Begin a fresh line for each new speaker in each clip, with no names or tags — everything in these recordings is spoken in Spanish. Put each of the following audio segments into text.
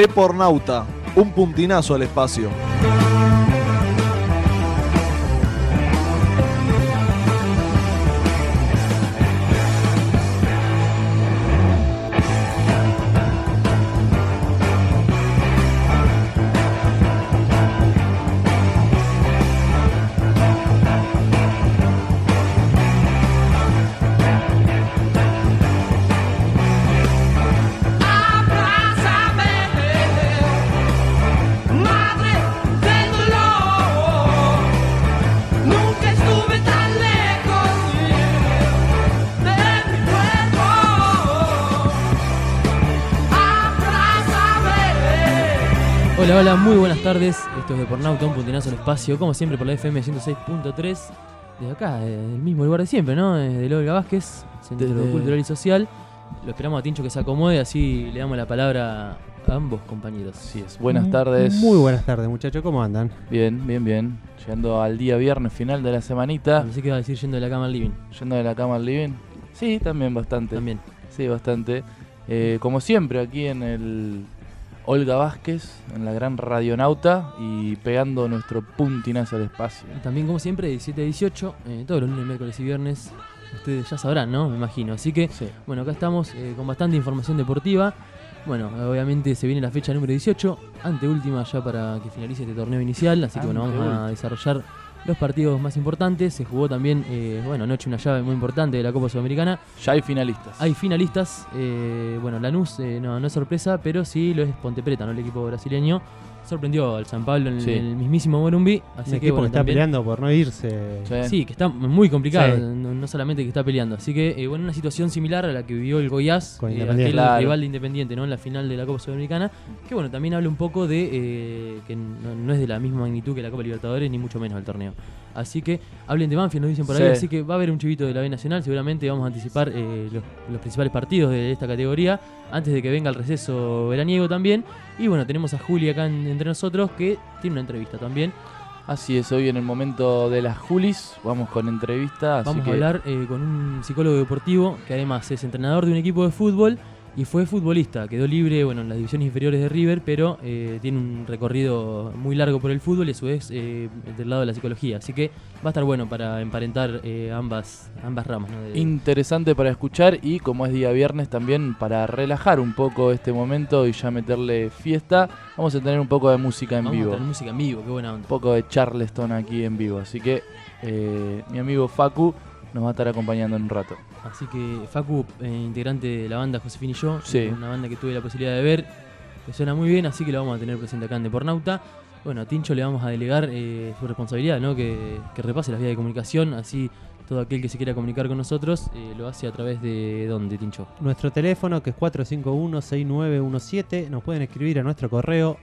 Depornauta, un puntinazo al espacio.
Hola, muy buenas tardes. Esto es Depornauta, un puntinazo al espacio, como siempre por la FM 106.3. Desde acá, del mismo lugar de siempre, ¿no? Desde Olga Vázquez, Centro Cultural y Social. Lo esperamos a Tincho que se acomode, así le damos la palabra a ambos compañeros.
Así es. Buenas tardes.
Muy buenas tardes, muchachos. ¿Cómo andan?
Bien. Llegando al día viernes final de la semanita.
Pensé que iba a decir yendo de la cama al living.
Yendo de la cama al living. Sí, también bastante. Sí, bastante. Como siempre, aquí en el Olga Vázquez, en la gran Radionauta, y pegando nuestro puntinazo al espacio.
Y también, como siempre, 17 a 18, todos los lunes, miércoles y viernes. Ustedes ya sabrán, ¿no? Me imagino. Así que,
sí.
Bueno, acá estamos con bastante información deportiva. Bueno, obviamente se viene la fecha número 18, anteúltima ya para que finalice este torneo inicial. Así que, bueno, vamos a desarrollar los partidos más importantes. Se jugó también, anoche una llave muy importante de la Copa Sudamericana.
Ya hay finalistas.
Hay finalistas. Lanús no es sorpresa, pero sí lo es Ponte Preta, ¿no? El equipo brasileño. Sorprendió al San Pablo en el mismísimo Morumbi.
Así que equipo que está peleando por no irse.
Sí, que está muy complicado, no solamente que está peleando. Así que, una situación similar a la que vivió el Goiás, aquel rival de Independiente, ¿no? En la final de la Copa Sudamericana. Que también habla un poco de que no es de la misma magnitud que la Copa Libertadores, ni mucho menos el torneo. Así que hablen de Banfield, nos dicen por ahí. Así que va a haber un chivito de la B Nacional. Seguramente vamos a anticipar los principales partidos de esta categoría antes de que venga el receso veraniego también. Y tenemos a Juli acá entre nosotros, que tiene una entrevista también.
Así es, hoy en el momento de las Julis vamos con entrevista.
Vamos a hablar con un psicólogo deportivo que además es entrenador de un equipo de fútbol y fue futbolista. Quedó libre en las divisiones inferiores de River, pero tiene un recorrido muy largo por el fútbol y a su vez del lado de la psicología. Así que va a estar bueno para emparentar ambas ramas, ¿no?
Interesante para escuchar y, como es día viernes, también para relajar un poco este momento y ya meterle fiesta. Vamos a tener un poco de música en vivo.
Vamos a tener música en vivo, qué buena onda.
Un poco de Charleston aquí en vivo. Así que mi amigo Facu nos va a estar acompañando en un rato.
Así que Facu, integrante de la banda Josefín y yo,
sí.
Una banda que tuve la posibilidad de ver, que suena muy bien, así que lo vamos a tener presente acá en Depornauta. A Tincho le vamos a delegar su responsabilidad, ¿no? Que repase las vías de comunicación, así todo aquel que se quiera comunicar con nosotros lo hace a través de ¿dónde, Tincho?
Nuestro teléfono, que es 451-6917. Nos pueden escribir a nuestro correo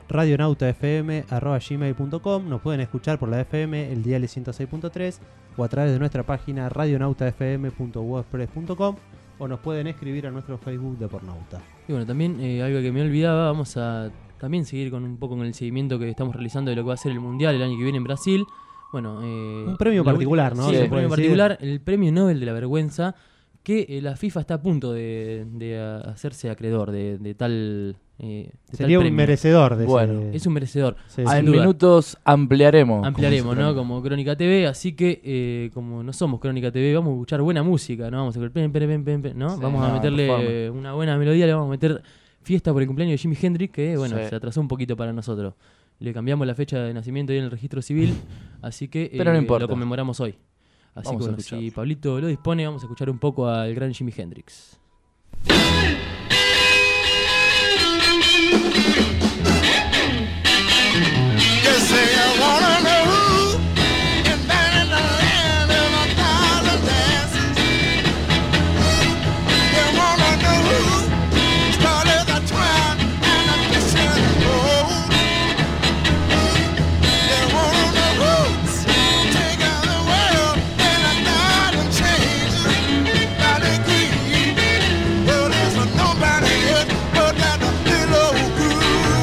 radionautafm@gmail.com. Nos pueden escuchar por la FM, el dial 106.3, o a través de nuestra página radionautafm.wordpress.com, o nos pueden escribir a nuestro Facebook Depornauta.
Y también algo que me olvidaba, vamos a también seguir con un poco con el seguimiento que estamos realizando de lo que va a ser el Mundial el año que viene en Brasil. Un
premio particular, ¿no?
Sí, un premio particular, el premio Nobel de la vergüenza, que la FIFA está a punto de hacerse acreedor de tal
sería un merecedor de
es un merecedor.
Sí, en minutos ampliaremos,
¿no? Como Crónica TV, así que como no somos Crónica TV, vamos a escuchar buena música, ¿no? Vamos a ¿no?
Sí,
vamos a meterle una buena melodía, le vamos a meter fiesta por el cumpleaños de Jimi Hendrix, que se atrasó un poquito para nosotros. Le cambiamos la fecha de nacimiento ahí en el registro civil, así que
pero no importa,
lo conmemoramos hoy. Así que si Pablito lo dispone, vamos a escuchar un poco al gran Jimi Hendrix.
Nobody else but that little groove.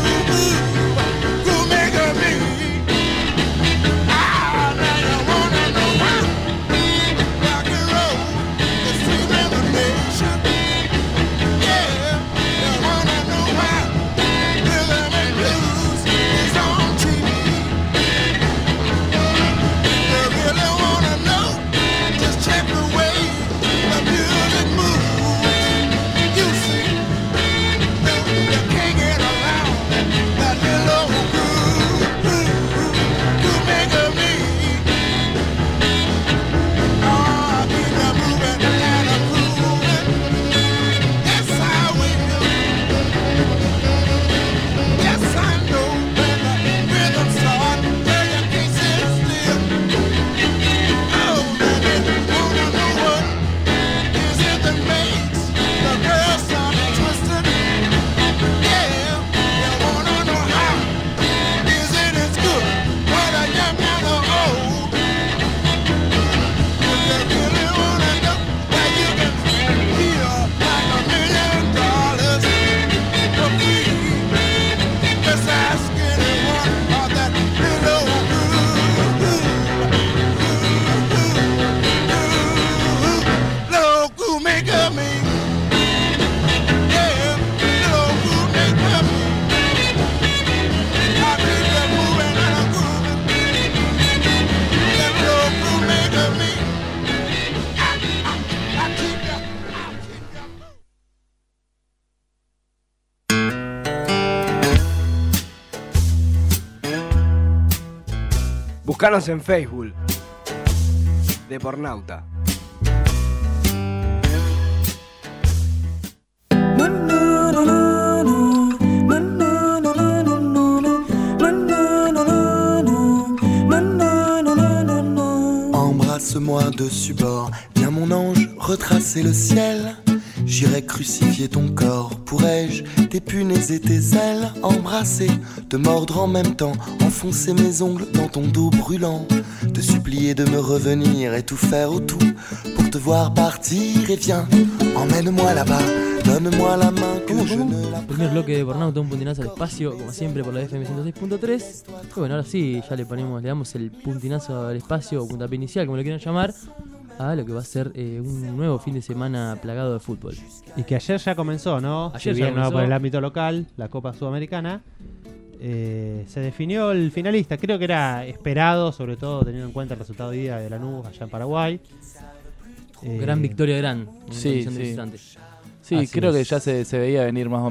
Búscanos en Facebook. Depornauta.
Embrasse-moi dessus bord, viens mon ange, retracer le ciel. J'irai crucifier ton corps, pourrais-je tes punaises et tes ailes embrasser, te mordre en même temps, enfoncer mes ongles dans ton dos brûlant, te supplier de me revenir et tout faire autour pour te voir partir. Et viens, emmène-moi là-bas, donne-moi la main que je ne la.
Primer bloque de Depornauta, un puntinazo al espacio, como siempre por la FM 106.3. Y bueno, ahora sí, ya le damos el puntinazo al espacio, o puntapié inicial, como lo quieran llamar, a lo que va a ser un nuevo fin de semana plagado de fútbol.
Y que ayer ya comenzó, ¿no?
Ayer
si
ya
bien
comenzó.
No por el ámbito local, la Copa Sudamericana. Se definió el finalista. Creo que era esperado, sobre todo teniendo en cuenta el resultado de ida de Lanús allá en Paraguay.
Gran victoria de Gran en
Sí,
condición de
sí.
visitante.
Sí,
Así
creo que
es.
ya se veía venir más o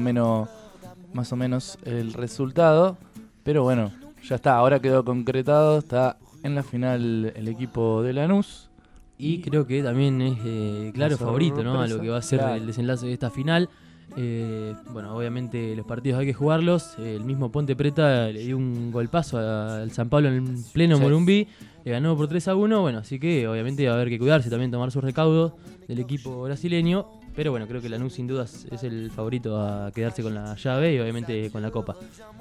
menos el resultado, pero bueno, ya está, ahora quedó concretado, está en la final el equipo de Lanús.
Y creo que también es claro
Una
favorito, ¿no? A
sorpresa,
lo que va a ser
claro.
el desenlace de esta final. Bueno, obviamente los partidos hay que jugarlos. El mismo Ponte Preta le dio un golpazo al San Pablo en pleno
Sí.
Morumbí. Le ganó por 3-1. Bueno, así que obviamente va a haber que cuidarse, también tomar sus recaudos del equipo brasileño. Pero bueno, creo que Lanús sin dudas es el favorito a quedarse con la llave y obviamente con la copa.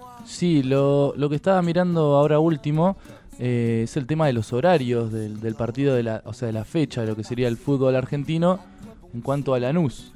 Sí, lo que estaba mirando ahora último es el tema de los horarios del partido, de la fecha de lo que sería el fútbol argentino en cuanto a Lanús.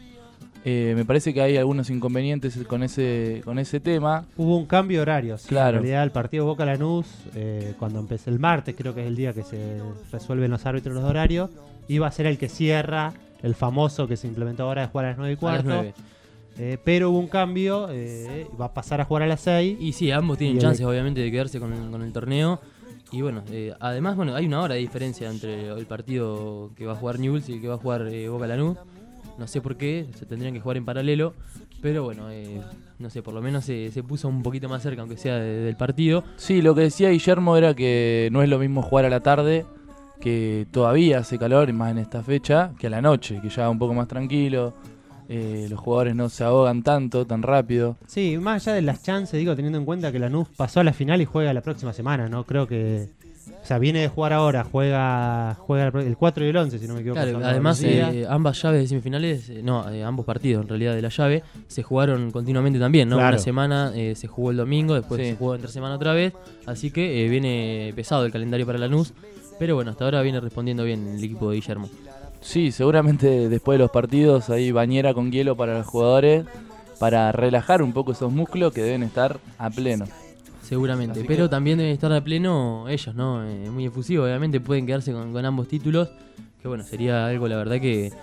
Me parece que hay algunos inconvenientes con ese tema.
Hubo un cambio de horario. Sí,
Claro.
En realidad el partido Boca Lanús, cuando empecé el martes, creo que es el día que se resuelven los árbitros los horarios, iba a ser el que cierra el famoso que se implementó ahora de jugar a las 9:15.
A las 9.
Pero hubo un cambio, va a pasar a jugar a las 6.
Y sí, ambos
Y
tienen
el-
chances obviamente de quedarse con el torneo. Y bueno, además bueno, hay una hora de diferencia entre el partido que va a jugar Newell's y el que va a jugar Boca Lanús. No sé por qué, se tendrían que jugar en paralelo. Pero bueno, no sé, por lo menos se puso un poquito más cerca, aunque sea del partido.
Sí, lo que decía Guillermo era que no es lo mismo jugar a la tarde, que todavía hace calor, y más en esta fecha, que a la noche, que ya un poco más tranquilo. Los jugadores no se ahogan tanto, tan rápido.
Sí, más allá de las chances, digo, teniendo en cuenta que Lanús pasó a la final y juega la próxima semana, ¿no? Creo que... O sea, viene de jugar ahora, juega el 4 y el 11, si no me equivoco.
Claro,
son
además
los días.
ambas llaves de semifinales, ambos partidos en realidad de la llave, se jugaron continuamente también, ¿no?
Claro.
Una semana se jugó el domingo, después
Sí.
se jugó entre semana otra vez, así que viene pesado el calendario para Lanús, pero bueno, hasta ahora viene respondiendo bien el equipo de Guillermo.
Sí, seguramente después de los partidos hay bañera con hielo para los jugadores, para relajar un poco esos músculos que deben estar a pleno.
Seguramente,
Así
pero
que-
también deben estar a pleno ellos, ¿no? Muy efusivos, obviamente pueden quedarse con ambos títulos, que bueno, sería algo la verdad que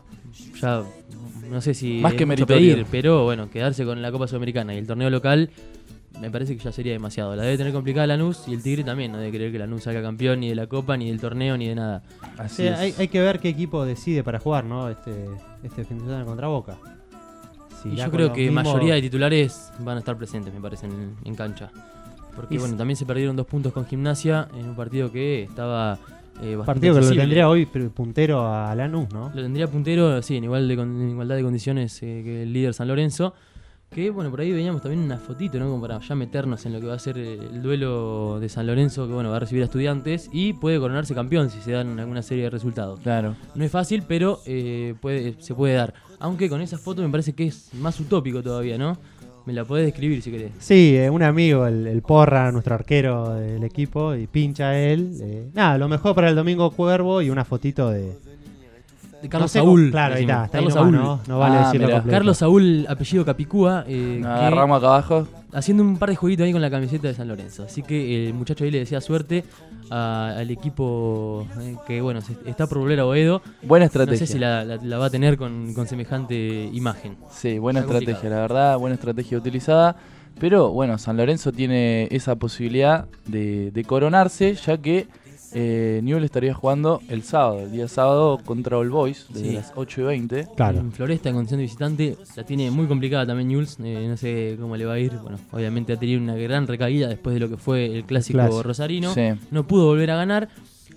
ya no sé si
Más que
es mucho
meritorio.
pedir, pero bueno, quedarse con la Copa Sudamericana y el torneo local me parece que ya sería demasiado. La debe tener complicada Lanús y el Tigre también, no debe creer que Lanús salga campeón ni de la Copa, ni del torneo, ni de nada.
Así
Sí,
es.
hay que ver qué equipo decide para jugar, ¿no? Este fin de semana contra Boca. Si
Y
irá
yo
con
creo
los
que
mismos-
mayoría de titulares van a estar presentes, me parece, en cancha. Porque
Y
bueno, también se perdieron 2 puntos con Gimnasia en un partido que estaba bastante
partido que lo
accesible.
tendría hoy puntero a Lanús, ¿no?
Lo tendría puntero, sí, en igualdad de condiciones que el líder San Lorenzo. Que bueno, por ahí veíamos también una fotito, ¿no? Como para ya meternos en lo que va a ser el duelo de San Lorenzo, que bueno, va a recibir a Estudiantes y puede coronarse campeón si se dan alguna serie de resultados.
Claro.
No es fácil, pero se puede dar. Aunque con esa foto me parece que es más utópico todavía, ¿no? Me la podés describir si querés.
Sí, un amigo, el Porra, nuestro arquero del equipo, y pincha él. Nada, lo mejor para el domingo Cuervo y una fotito de
Carlos
no sé
Saúl.
cómo- Claro, ahí
decimos.
está ahí
Carlos
nomás,
Saúl.
¿no? No vale decirlo
mirá.
completo.
Carlos Saúl, apellido Capicúa,
Nos
que
agarramos acá abajo.
haciendo un par de jueguitos ahí con la camiseta de San Lorenzo. Así que el muchacho ahí le decía suerte al equipo que bueno, está por volver a Boedo.
Buena
No
estrategia.
sé si la va a tener con semejante imagen.
Sí, buena
Está
estrategia,
complicado.
la verdad, buena estrategia utilizada. Pero bueno, San Lorenzo tiene esa posibilidad de coronarse, ya que Newell's estaría jugando el día sábado contra All Boys, desde las 8:20.
Claro. En Floresta, en condición de visitante, la tiene muy complicada también Newell's. No sé cómo le va a ir. Bueno, obviamente ha tenido una gran recaída después de lo que fue el clásico rosarino. Sí. No pudo volver a ganar.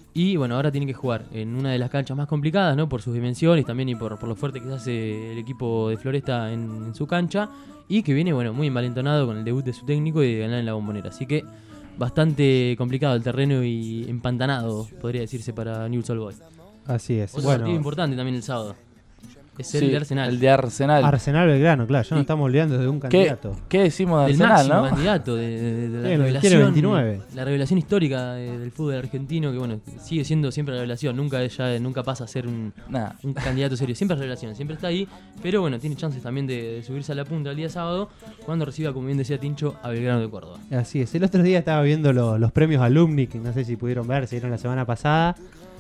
Y bueno, ahora tiene que jugar en una de las canchas más complicadas, ¿no? Por sus dimensiones también y por lo fuerte que se hace el equipo de Floresta en su cancha. Y que viene, bueno, muy envalentonado con el debut de su técnico y de ganar en la Bombonera. Así que bastante complicado el terreno y empantanado, podría decirse, para Newell's Old Boys.
Así es.
Otro partido importante también el sábado. Es el de Arsenal.
El de Arsenal.
Arsenal Belgrano, claro. Ya nos estamos olvidando de un candidato.
¿Qué decimos de
Arsenal,
el
máximo
¿no?
candidato de la revelación.
Tiene 29.
La revelación histórica del fútbol argentino, que bueno, sigue siendo siempre la revelación. Nunca pasa a ser un candidato serio. Siempre es revelación, siempre está ahí. Pero bueno, tiene chances también de subirse a la punta el día sábado, cuando reciba, como bien decía Tincho, a Belgrano de Córdoba.
Así es. El otro día estaba viendo los premios Alumni, que no sé si pudieron ver, se dieron la semana pasada.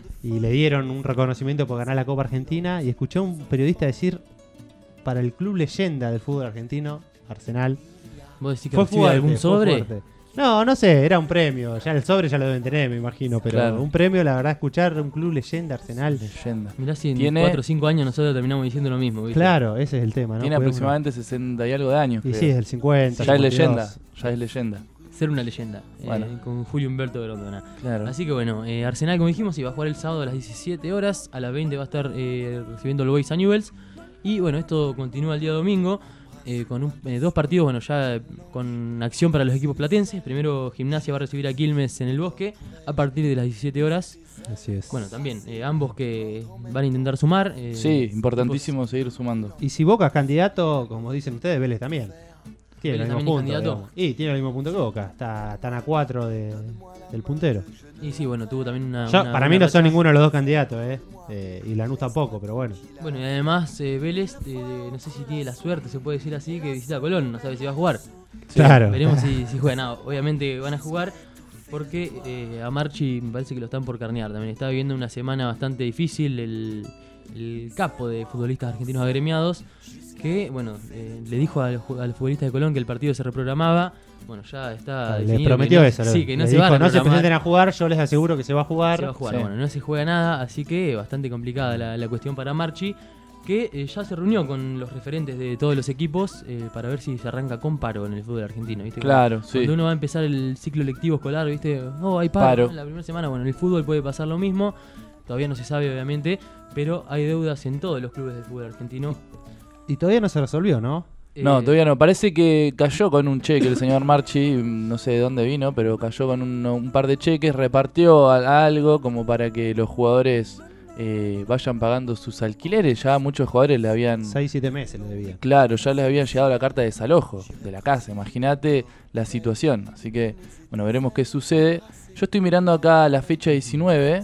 Y le dieron un reconocimiento por ganar la Copa Argentina. Y escuché a un periodista decir: para el club leyenda del fútbol argentino, Arsenal.
¿Vos decís que recibe algún sobre?
No sé, era un premio. Ya el sobre ya lo deben tener, me imagino. Pero claro, un premio, la verdad, escuchar un club leyenda, Arsenal.
Leyenda.
Mirá si en 4 o 5 años nosotros terminamos diciendo lo mismo, ¿viste?
Claro, ese es el tema, ¿no?
Tiene aproximadamente 60 y algo de años.
Y creo. Sí, es el 50.
Ya 52. Ya es leyenda.
Ser una leyenda, bueno. Con Julio Humberto Grondona.
Claro.
Así que bueno, Arsenal, como dijimos, iba a jugar el sábado a las 17 horas. A las 20 va a estar recibiendo el Boys a Newell's. Y bueno, esto continúa el día domingo con 2 partidos, bueno, ya con acción para los equipos platenses. Primero Gimnasia va a recibir a Quilmes en el Bosque a partir de las 17 horas.
Así es.
Bueno, también ambos que van a intentar sumar.
Sí, importantísimo seguir sumando.
Y si Boca es candidato, como dicen ustedes, Vélez también. Tiene
Vélez
el mismo punto,
candidato.
Y tiene el mismo punto que Boca. Están a 4 del puntero.
Y sí, bueno, tuvo también
para mí no son ninguno de los dos candidatos, y Lanús tampoco, pero bueno.
Bueno, y además Vélez, no sé si tiene la suerte, se puede decir así, que visita a Colón, no sabe si va a jugar.
Claro.
Veremos si juega. No, obviamente van a jugar porque a Marchi me parece que lo están por carnear también. Está viviendo una semana bastante difícil el capo de futbolistas argentinos agremiados, que bueno, le dijo al futbolista de Colón que el partido se reprogramaba. Bueno, ya está definido.
Les prometió eso.
Sí, que no
se
dijo,
va a no se presenten a jugar, yo les aseguro que se va a jugar.
Se va a jugar,
sí.
Bueno, no se juega nada, así que bastante complicada la cuestión para Marchi, que ya se reunió con los referentes de todos los equipos para ver si se arranca con paro en el fútbol argentino, ¿viste?
Claro,
cuando, cuando uno va a empezar el ciclo lectivo escolar, ¿viste? Hay paro. La primera semana, bueno, en el fútbol puede pasar lo mismo. Todavía no se sabe, obviamente, pero hay deudas en todos los clubes del fútbol argentino.
Y todavía no se resolvió, ¿no?
No, todavía no. Parece que cayó con un cheque el señor Marchi, no sé de dónde vino, pero cayó con un par de cheques, repartió algo como para que los jugadores vayan pagando sus alquileres. Ya muchos jugadores le habían...
6-7 meses le debían.
Claro, ya les había llegado la carta de desalojo de la casa. Imagínate la situación. Así que, bueno, veremos qué sucede. Yo estoy mirando acá la fecha 19.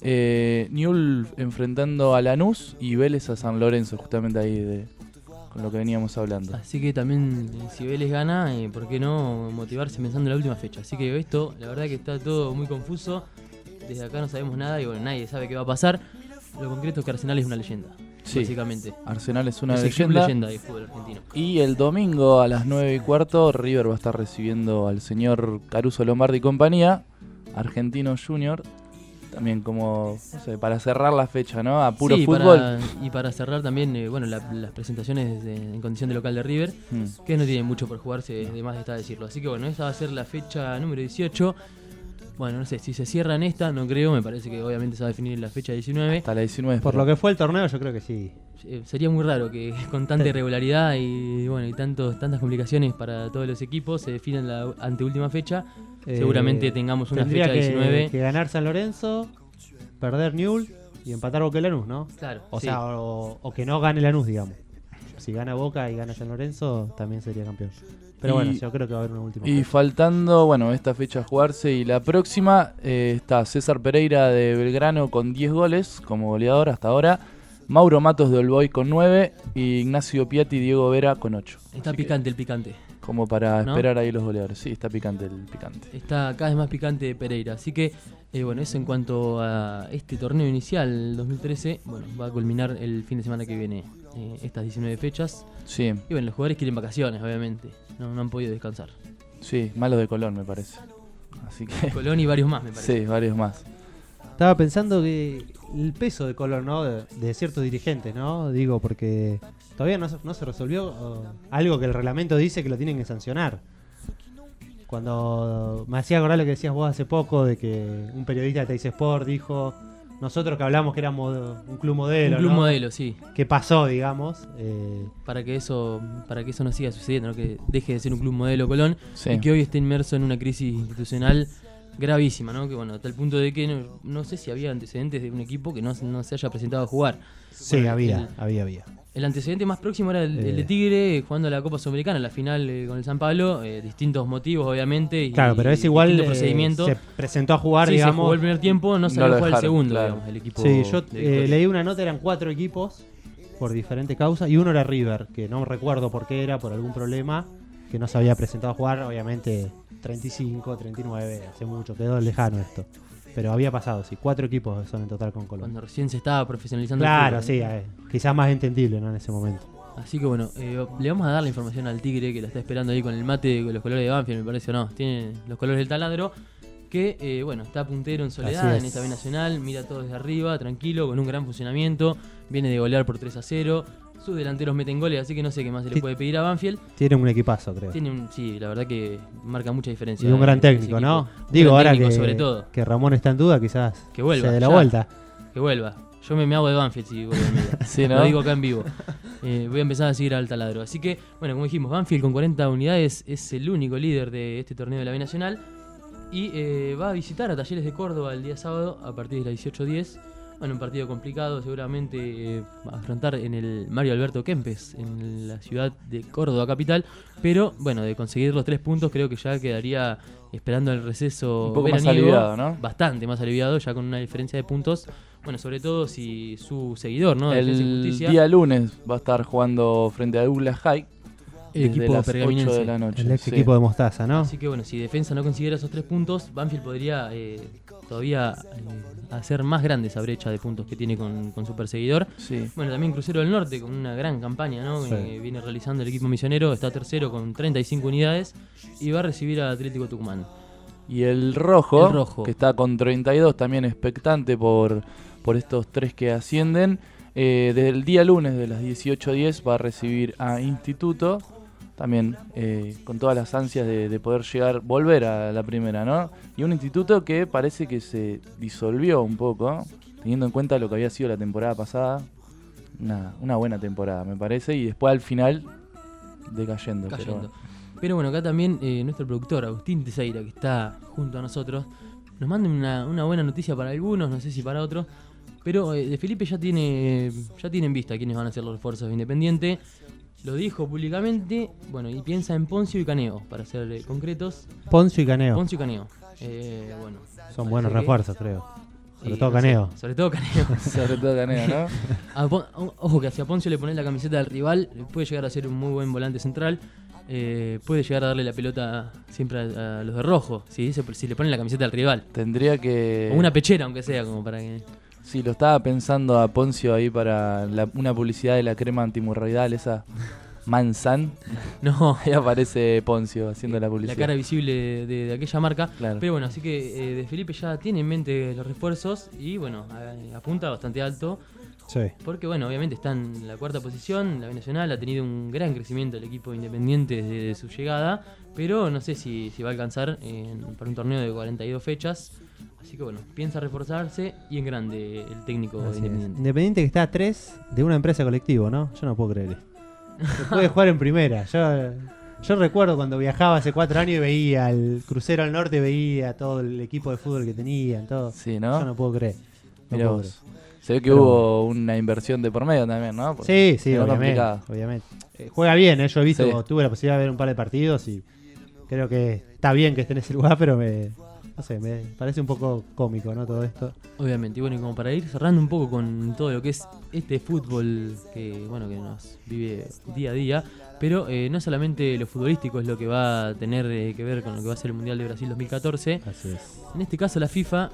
Newell's enfrentando a Lanús y Vélez a San Lorenzo, justamente ahí con lo que veníamos hablando.
Así que también, si Vélez gana, ¿por qué no motivarse pensando en la última fecha? Así que esto, la verdad que está todo muy confuso. Desde acá no sabemos nada y bueno, nadie sabe qué va a pasar. Lo concreto es que Arsenal es una leyenda, sí, básicamente.
Arsenal es una
leyenda del fútbol argentino.
Y el domingo a las 9:15 River va a estar recibiendo al señor Caruso Lombardi y compañía, Argentino Junior. También como, no sé, para cerrar la fecha, ¿no? A puro fútbol.
Y para cerrar también, bueno, las presentaciones en condición de local de River, que no tienen mucho por jugarse, además está decirlo. Así que bueno, esta va a ser la fecha número 18. Bueno, no sé, si se cierra en esta, no creo, me parece que obviamente se va a definir en la fecha 19.
Hasta la 19.
Por lo que fue el torneo, yo creo que sí.
Sería muy raro que con tanta irregularidad y bueno y tantas complicaciones para todos los equipos se definan la anteúltima fecha. Seguramente tengamos una fecha 19.
Que ganar San Lorenzo, perder Newell's y empatar Boca y Lanús, ¿no?
Claro.
O sea, o que no gane Lanús, digamos. Si gana Boca y gana San Lorenzo, también sería campeón. Pero bueno, yo creo que va a haber una última.
Y faltando, bueno, esta fecha a jugarse y la próxima, está César Pereira de Belgrano con 10 goles como goleador hasta ahora. Mauro Matos de All Boys con 9 y Ignacio Piatti y Diego Vera con 8.
Está picante el picante.
Como para esperar ahí los goleadores. Sí, está picante el picante.
Está cada vez más picante Pereira. Así que, bueno, eso en cuanto a este torneo inicial 2013. Bueno, va a culminar el fin de semana que viene estas 19 fechas.
Sí.
Y bueno, los jugadores quieren vacaciones, obviamente. No han podido descansar.
Sí, malos de Colón, me parece. Así que...
Colón y varios más, me parece.
Sí, varios más.
Estaba pensando que el peso de Colón, ¿no? De ciertos dirigentes, ¿no? Digo, porque todavía no se resolvió algo que el reglamento dice que lo tienen que sancionar. Cuando me hacía acordar lo que decías vos hace poco, de que un periodista de Teis Sport dijo, nosotros que hablamos que éramos un club modelo,
un club
¿no?
modelo, sí.
¿Qué pasó, digamos?
Para que eso no siga sucediendo, ¿no? Que deje de ser un club modelo Colón,
Sí.
y que hoy esté inmerso en una crisis institucional gravísima, ¿no? Que bueno, hasta el punto de que no sé si había antecedentes de un equipo que no se haya presentado a jugar.
Sí,
Bueno,
había.
El antecedente más próximo era el de Tigre jugando la Copa Sudamericana, la final con el San Pablo, distintos motivos obviamente.
Claro, pero es igual,
procedimiento.
se presentó a jugar,
sí,
digamos.
se jugó el primer tiempo, no se
lo
jugó el
dejaron,
segundo,
claro.
digamos, el equipo.
Sí, yo
de Victoria.
leí una nota, eran 4 equipos por diferentes causas, y uno era River, que no recuerdo por qué era, por algún problema, que no se había presentado a jugar, obviamente 35, 39, hace mucho, quedó lejano esto. Pero había pasado, sí, 4 equipos son en total con Colón.
Cuando recién se estaba profesionalizando
Claro,
el fútbol,
sí, quizás más entendible, ¿no? En ese momento.
Así que bueno, le vamos a dar la información al Tigre, que la está esperando ahí con el mate con los colores de Banfield, me parece, o no, tiene los colores del taladro, que bueno, está puntero en soledad en esta B Nacional, mira todo desde arriba, tranquilo, con un gran funcionamiento, viene de golear por 3-0, sus delanteros meten goles, así que no sé qué más se le puede pedir a Banfield.
Tiene un equipazo, creo.
Sí, la verdad que marca mucha diferencia.
Y un gran técnico, ¿no? Digo, ahora que Ramón está en duda, quizás
que vuelva,
se dé la vuelta.
Que vuelva. Yo me hago de Banfield si vuelve en vida.
Sí, ¿no?
Lo digo acá en vivo. Voy a empezar a seguir al taladro. Así que, bueno, como dijimos, Banfield con 40 unidades es el único líder de este torneo de la B Nacional. Y va a visitar a Talleres de Córdoba el día sábado a partir de las 18:10. Bueno, un partido complicado, seguramente va a afrontar en el Mario Alberto Kempes, en la ciudad de Córdoba capital. Pero, bueno, de conseguir los 3 puntos, creo que ya quedaría esperando el receso
un poco más
veraniego,
aliviado, ¿no?
Bastante más aliviado, ya con una diferencia de puntos. Bueno, sobre todo si su seguidor, ¿no? Defensa y
El
Justicia,
día lunes va a estar jugando frente a Douglas High.
el
desde
equipo
las 8
pergaminense.
de la noche.
El ex
sí.
equipo de Mostaza, ¿no?
Así que bueno, si Defensa no consiguiera esos 3 puntos, Banfield podría todavía hacer más grande esa brecha de puntos que tiene con su perseguidor.
Sí.
Bueno, también Crucero del Norte con una gran campaña, ¿no?
Sí.
Que viene realizando el equipo misionero, está tercero con 35 unidades y va a recibir al Atlético Tucumán.
Y el rojo,
El rojo.
que está con 32, también expectante por estos 3 que ascienden. Desde el día lunes de las 18:10 va a recibir a Instituto, también con todas las ansias de poder volver a la primera, ¿no? Y un Instituto que parece que se disolvió un poco, teniendo en cuenta lo que había sido la temporada pasada. Una buena temporada, me parece, y después al final decayendo.
Pero bueno, acá también nuestro productor, Agustín Teseira, que está junto a nosotros, nos manda una buena noticia para algunos, no sé si para otros, pero de Felipe ya tiene en vista quiénes van a ser los refuerzos de Independiente. Lo dijo públicamente, bueno, y piensa en Poncio y Caneo, para ser concretos.
Poncio y Caneo.
Poncio y Caneo. Bueno,
son buenos refuerzos, creo. Sobre todo
no
Caneo.
sé, sobre todo Caneo.
Sobre todo Caneo, ¿no?
Ojo que hacia Poncio le pones la camiseta del rival, puede llegar a ser un muy buen volante central. Puede llegar a darle la pelota siempre a los de rojo, si le ponen la camiseta del rival.
Tendría que...
O una pechera, aunque sea, como para que...
Sí, lo estaba pensando a Poncio ahí para una publicidad de la crema antimurroidal, esa Mansan.
No,
ahí aparece Poncio haciendo la publicidad.
La cara visible de aquella marca.
Claro.
Pero bueno, así que de Felipe ya tiene en mente los refuerzos y bueno, apunta bastante alto.
Sí.
Porque bueno, obviamente está en la 4ª posición, la B Nacional ha tenido un gran crecimiento el equipo Independiente desde su llegada, pero no sé si va a alcanzar para un torneo de 42 fechas. Así que bueno, piensa reforzarse y en grande el técnico de Independiente.
Independiente que está a 3 de una empresa colectivo, ¿no? Yo no puedo creer. Se puede jugar en primera. Yo recuerdo cuando viajaba hace 4 años y veía el Crucero al Norte, veía todo el equipo de fútbol que tenían, todo.
Sí, ¿no?
Yo no puedo creer.
Mirá vos. Se ve que hubo una inversión de por medio también, ¿no?
Porque sí, obviamente. Juega bien, yo he visto, tuve la posibilidad de ver un par de partidos y creo que está bien que esté en ese lugar, pero me parece un poco cómico, ¿no? Todo esto.
Obviamente, y bueno, y como para ir cerrando un poco con todo lo que es este fútbol que nos vive día a día, pero no solamente lo futbolístico es lo que va a tener que ver con lo que va a ser el Mundial de Brasil 2014.
Así es.
En este caso la FIFA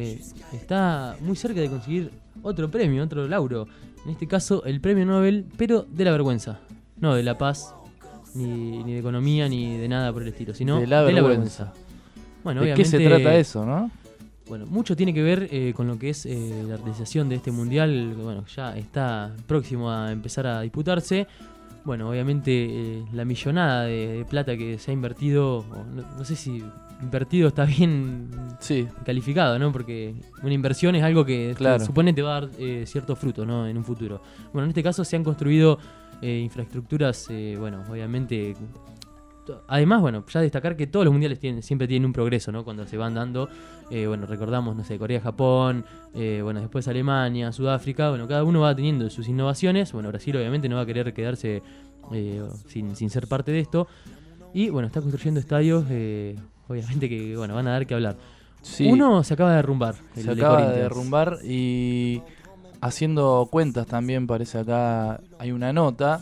está muy cerca de conseguir otro premio, otro lauro. En este caso el premio Nobel, pero de la vergüenza. No de la paz, ni de economía, ni de nada por el estilo, sino
de la vergüenza.
Bueno,
¿De qué se trata eso, no?
bueno, mucho tiene que ver con lo que es la realización de este mundial. Bueno, ya está próximo a empezar a disputarse. Bueno, obviamente la millonada de plata que se ha invertido, no sé si invertido está bien calificado, ¿no? Porque una inversión es algo que se supone te va a dar ciertos frutos, ¿no? En un futuro. Bueno, en este caso se han construido infraestructuras, bueno, obviamente. Además, bueno, ya destacar que todos los mundiales siempre tienen un progreso, ¿no? Cuando se van dando, bueno, recordamos, no sé, Corea, Japón, bueno, después Alemania, Sudáfrica, bueno, cada uno va teniendo sus innovaciones. Bueno, Brasil obviamente no va a querer quedarse sin ser parte de esto. Y bueno, está construyendo estadios, obviamente que, bueno, van a dar que hablar. Sí. Uno se acaba de derrumbar.
Se acaba de derrumbar y haciendo cuentas también, parece acá hay una nota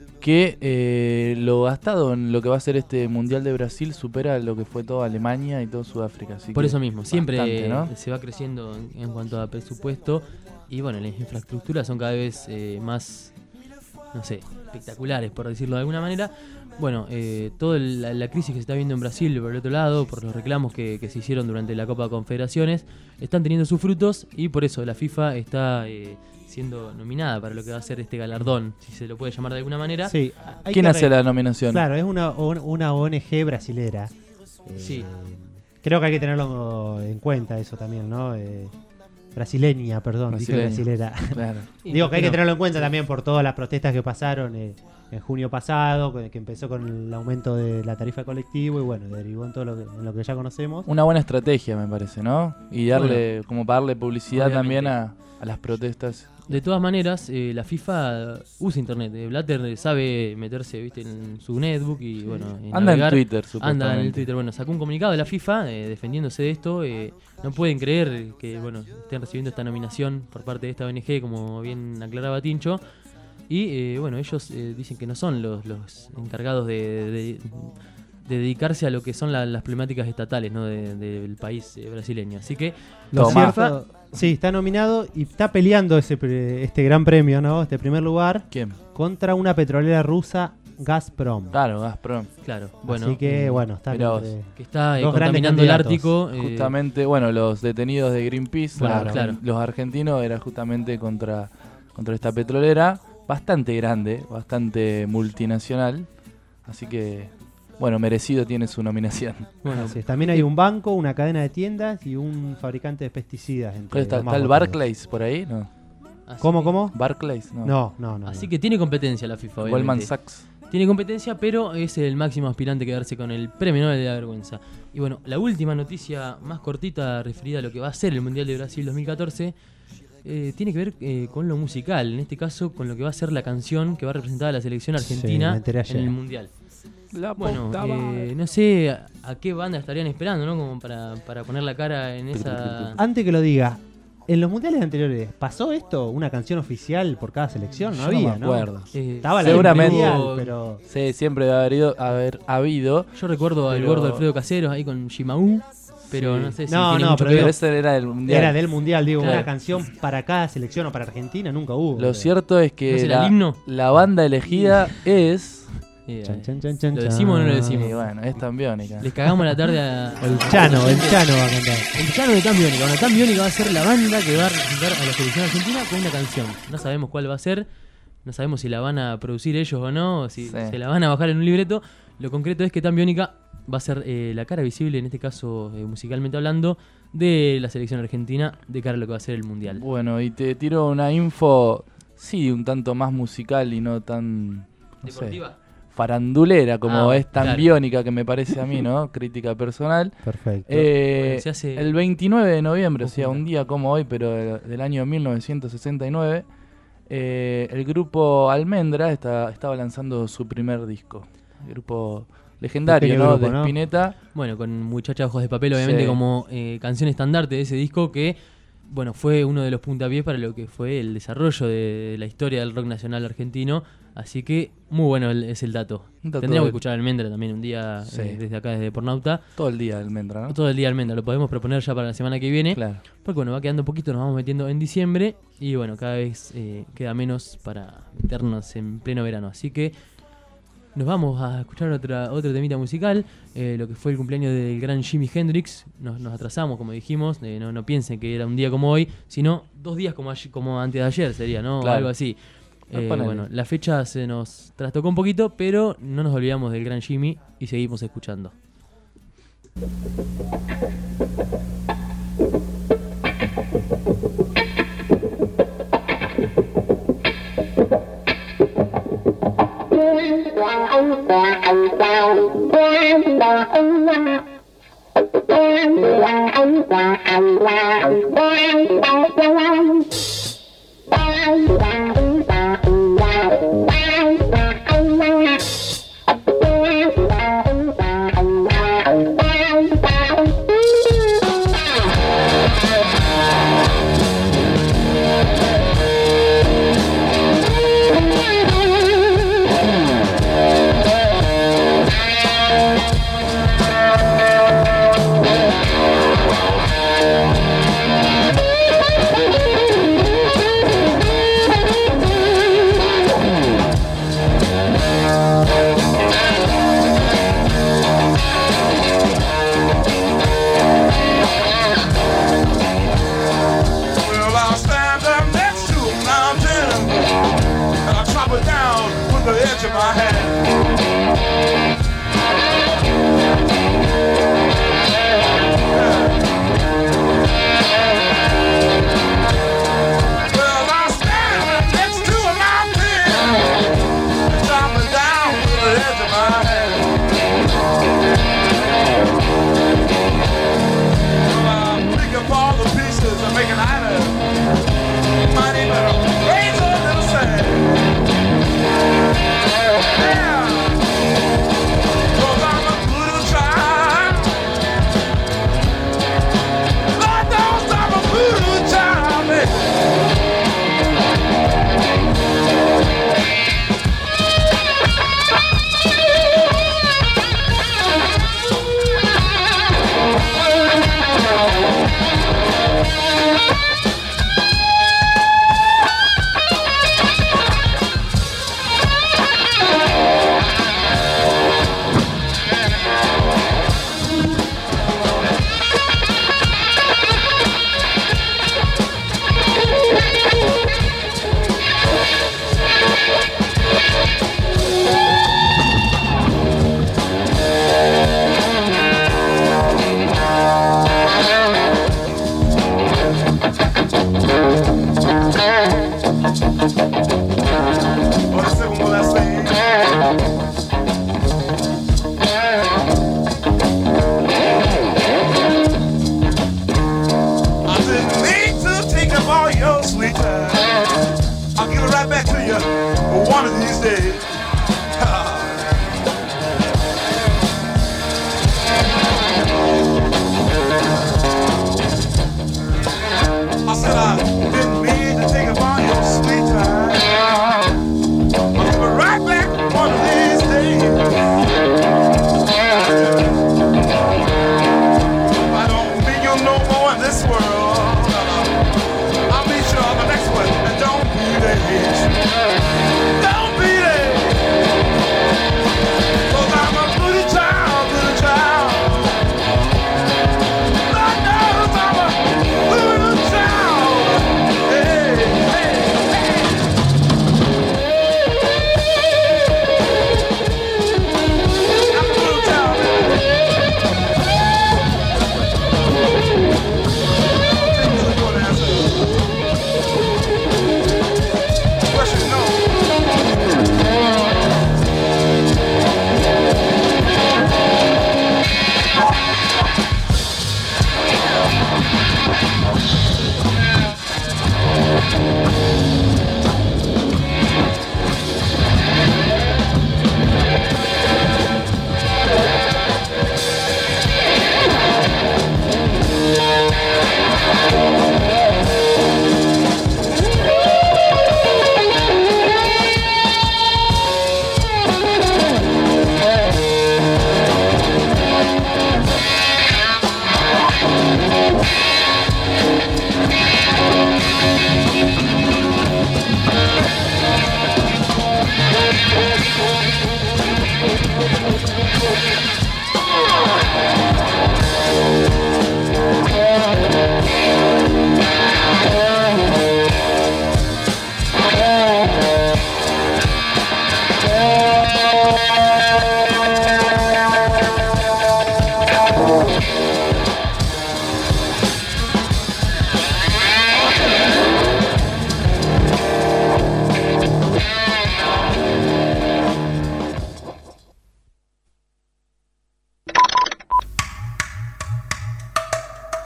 que lo gastado en lo que va a ser este Mundial de Brasil supera lo que fue toda Alemania y todo Sudáfrica. Así
por eso mismo, siempre ¿no? Se va creciendo en cuanto a presupuesto y bueno, las infraestructuras son cada vez más, no sé, espectaculares, por decirlo de alguna manera. Bueno, toda la crisis que se está viendo en Brasil, por el otro lado, por los reclamos que se hicieron durante la Copa Confederaciones, están teniendo sus frutos y por eso la FIFA está siendo nominada para lo que va a ser este galardón, si se lo puede llamar de alguna manera.
Sí.
¿Quién hace la nominación?
Claro, es una ONG brasilera.
Sí.
Creo que hay que tenerlo en cuenta eso también, ¿no? Brasileña, perdón, dije brasilera. Claro. Digo que hay que tenerlo en cuenta también por todas las protestas que pasaron en junio pasado, que empezó con el aumento de la tarifa colectivo y bueno, derivó en todo lo que ya conocemos.
Una buena estrategia, me parece, ¿no? Y darle, como para darle publicidad también a las protestas.
De todas maneras, la FIFA usa internet. Blatter sabe meterse, viste, en su netbook y bueno,
anda navegar. En Twitter,
anda en el Twitter. Bueno, sacó un comunicado de la FIFA defendiéndose de esto. No pueden creer que bueno estén recibiendo esta nominación por parte de esta ONG, como bien aclaraba Tincho. Y bueno, ellos dicen que no son los encargados de dedicarse a lo que son las problemáticas estatales, ¿no? del país brasileño. Así que
la FIFA sí, está nominado y está peleando este gran premio, ¿no? Este primer lugar.
¿Quién?
Contra una petrolera rusa, Gazprom.
Claro, Gazprom.
Claro, bueno.
Así que, bueno, está
que está contaminando el Ártico.
Justamente, bueno, los detenidos de Greenpeace, claro. Los argentinos, era justamente contra esta petrolera, bastante grande, bastante multinacional. Así que, bueno, merecido tiene su nominación.
Bueno, sí, también hay un banco, una cadena de tiendas y un fabricante de pesticidas.
¿Está el Barclays por ahí? No.
¿Cómo?
Barclays,
no.
Así que tiene competencia la FIFA, obviamente.
Goldman Sachs.
Tiene competencia, pero es el máximo aspirante a quedarse con el premio Nobel de la Vergüenza. Y bueno, la última noticia más cortita referida a lo que va a ser el Mundial de Brasil 2014 tiene que ver con lo musical. En este caso, con lo que va a ser la canción que va a representar a la selección argentina en el Mundial. Bueno, no sé a qué banda estarían esperando, ¿no? Como para poner la cara en esa...
Antes que lo diga, en los mundiales anteriores, ¿pasó esto? ¿Una canción oficial por cada selección? No había,
no me acuerdo.
¿no? Estaba
seguramente,
la mundial, pero...
Sí, siempre debe haber habido.
Yo recuerdo al gordo Alfredo Caseros ahí con Shimaú, pero sí. No sé si tiene mucho
pero ese era del mundial.
Era del mundial, digo, claro. Una canción para cada selección o para Argentina nunca hubo.
Lo cierto es que la banda elegida es...
¿Lo decimos o no lo decimos?
Bueno, es Tan Biónica.
Les cagamos la tarde a...
El Chano va a cantar.
El Chano de Tan Biónica. Bueno, Tan Biónica va a ser la banda que va a representar a la selección argentina con una canción. No sabemos cuál va a ser, no sabemos si la van a producir ellos o no, o si se la van a bajar en un libreto. Lo concreto es que Tan Biónica va a ser la cara visible, en este caso musicalmente hablando, de la selección argentina de cara a lo que va a ser el Mundial.
Bueno, y te tiro una info, sí, un tanto más musical y no tan...
deportiva.
Farandulera como es Tan Biónica, que me parece a mí, ¿no? Crítica personal.
Perfecto.
Bueno, se hace el 29 de noviembre, o sea, un día como hoy, pero del año 1969, el grupo Almendra estaba lanzando su primer disco. El grupo legendario, ¿no? De Spinetta.
Bueno, con Muchacha Ojos de Papel, obviamente, como canción estandarte de ese disco que... Bueno, fue uno de los puntapiés para lo que fue el desarrollo de la historia del rock nacional argentino. Así que muy bueno es el dato. Tendríamos que escuchar Almendra también un día desde acá, desde Pornauta.
Todo el día Almendra, ¿no?
Todo el día Almendra. Lo podemos proponer ya para la semana que viene.
Claro.
Porque bueno, va quedando un poquito, nos vamos metiendo en diciembre. Y bueno, cada vez queda menos para meternos en pleno verano. Así que Nos vamos a escuchar otro temita musical, lo que fue el cumpleaños del gran Jimi Hendrix. Nos atrasamos, como dijimos, no piensen que era un día como hoy, sino 2 días como antes de ayer sería, ¿no?
Claro.
Algo así. Bueno, la fecha se nos trastocó un poquito, pero no nos olvidamos del gran Jimi y seguimos escuchando.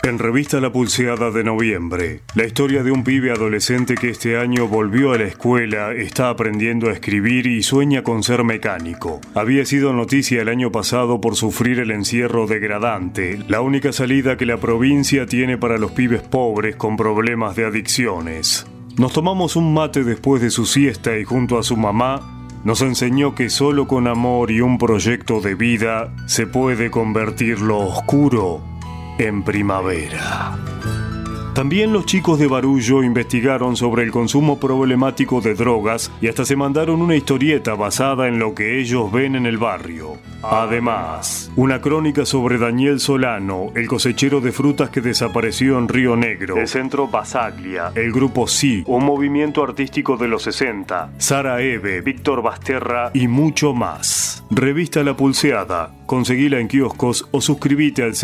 En Revista La Pulseada de noviembre, la historia de un pibe adolescente que este año volvió a la escuela, está aprendiendo a escribir y sueña con ser mecánico. Había sido noticia el año pasado por sufrir el encierro degradante, la única salida que la provincia tiene para los pibes pobres con problemas de adicciones. Nos tomamos un mate después de su siesta y junto a su mamá nos enseñó que solo con amor y un proyecto de vida se puede convertir lo oscuro en primavera. También los chicos de Barullo investigaron sobre el consumo problemático de drogas y hasta se mandaron una historieta basada en lo que ellos ven en el barrio. Además, una crónica sobre Daniel Solano, el cosechero de frutas que desapareció en Río Negro, el Centro Basaglia, el Grupo Sí, un movimiento artístico de los 60, Sara Eve, Víctor Basterra y mucho más. Revista La Pulseada. Conseguila en kioscos o suscríbete al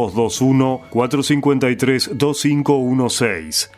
0221-453-2516.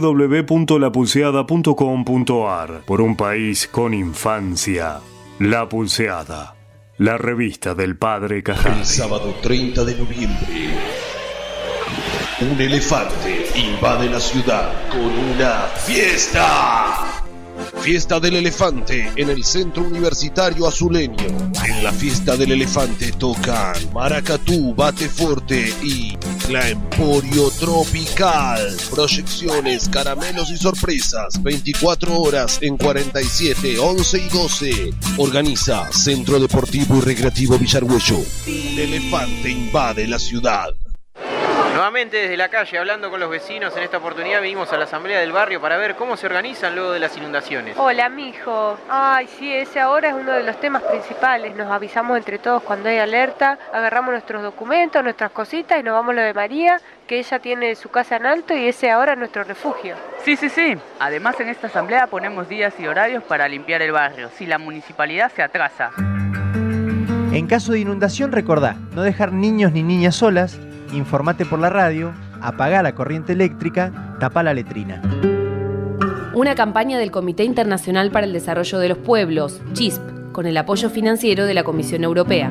www.lapulseada.com.ar. Por un país con infancia. La Pulseada. La revista del padre Cajal.
El sábado 30 de noviembre, un elefante invade la ciudad con una fiesta. Fiesta del Elefante en el Centro Universitario Azuleño. En la Fiesta del Elefante tocan Maracatú, Bate Forte y La Emporio Tropical. Proyecciones, caramelos y sorpresas. 24 horas en 47, 11 y 12. Organiza Centro Deportivo y Recreativo Villargüello. El Elefante invade la ciudad.
Nuevamente desde la calle, hablando con los vecinos, en esta oportunidad vinimos a la asamblea del barrio para ver cómo se organizan luego de las inundaciones.
Hola, mijo. Ay, sí, ese ahora es uno de los temas principales. Nos avisamos entre todos cuando hay alerta, agarramos nuestros documentos, nuestras cositas y nos vamos a lo de María, que ella tiene su casa en alto y ese ahora es nuestro refugio.
Sí. Además, en esta asamblea ponemos días y horarios para limpiar el barrio, si la municipalidad se atrasa.
En caso de inundación, recordá, no dejar niños ni niñas solas, informate por la radio, apagá la corriente eléctrica, tapá la letrina.
Una campaña del Comité Internacional para el Desarrollo de los Pueblos, CHISP, con el apoyo financiero de la Comisión Europea.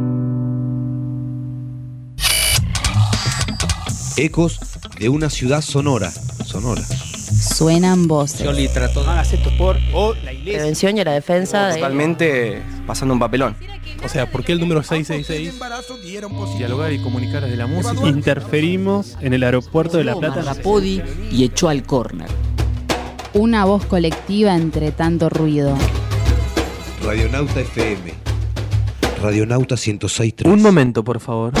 Ecos de una ciudad sonora.
Suenan voces.
Yo trato de hacer esto por
la iglesia. Prevención y la defensa.
Totalmente pasando un papelón.
O sea, ¿por qué el número 666? Dialogar y comunicar desde la música.
Interferimos en el aeropuerto de La Plata.
Rapodi y echó al córner. Una voz colectiva entre tanto ruido.
Radionauta FM. Radionauta 106.3.
Un momento, por favor.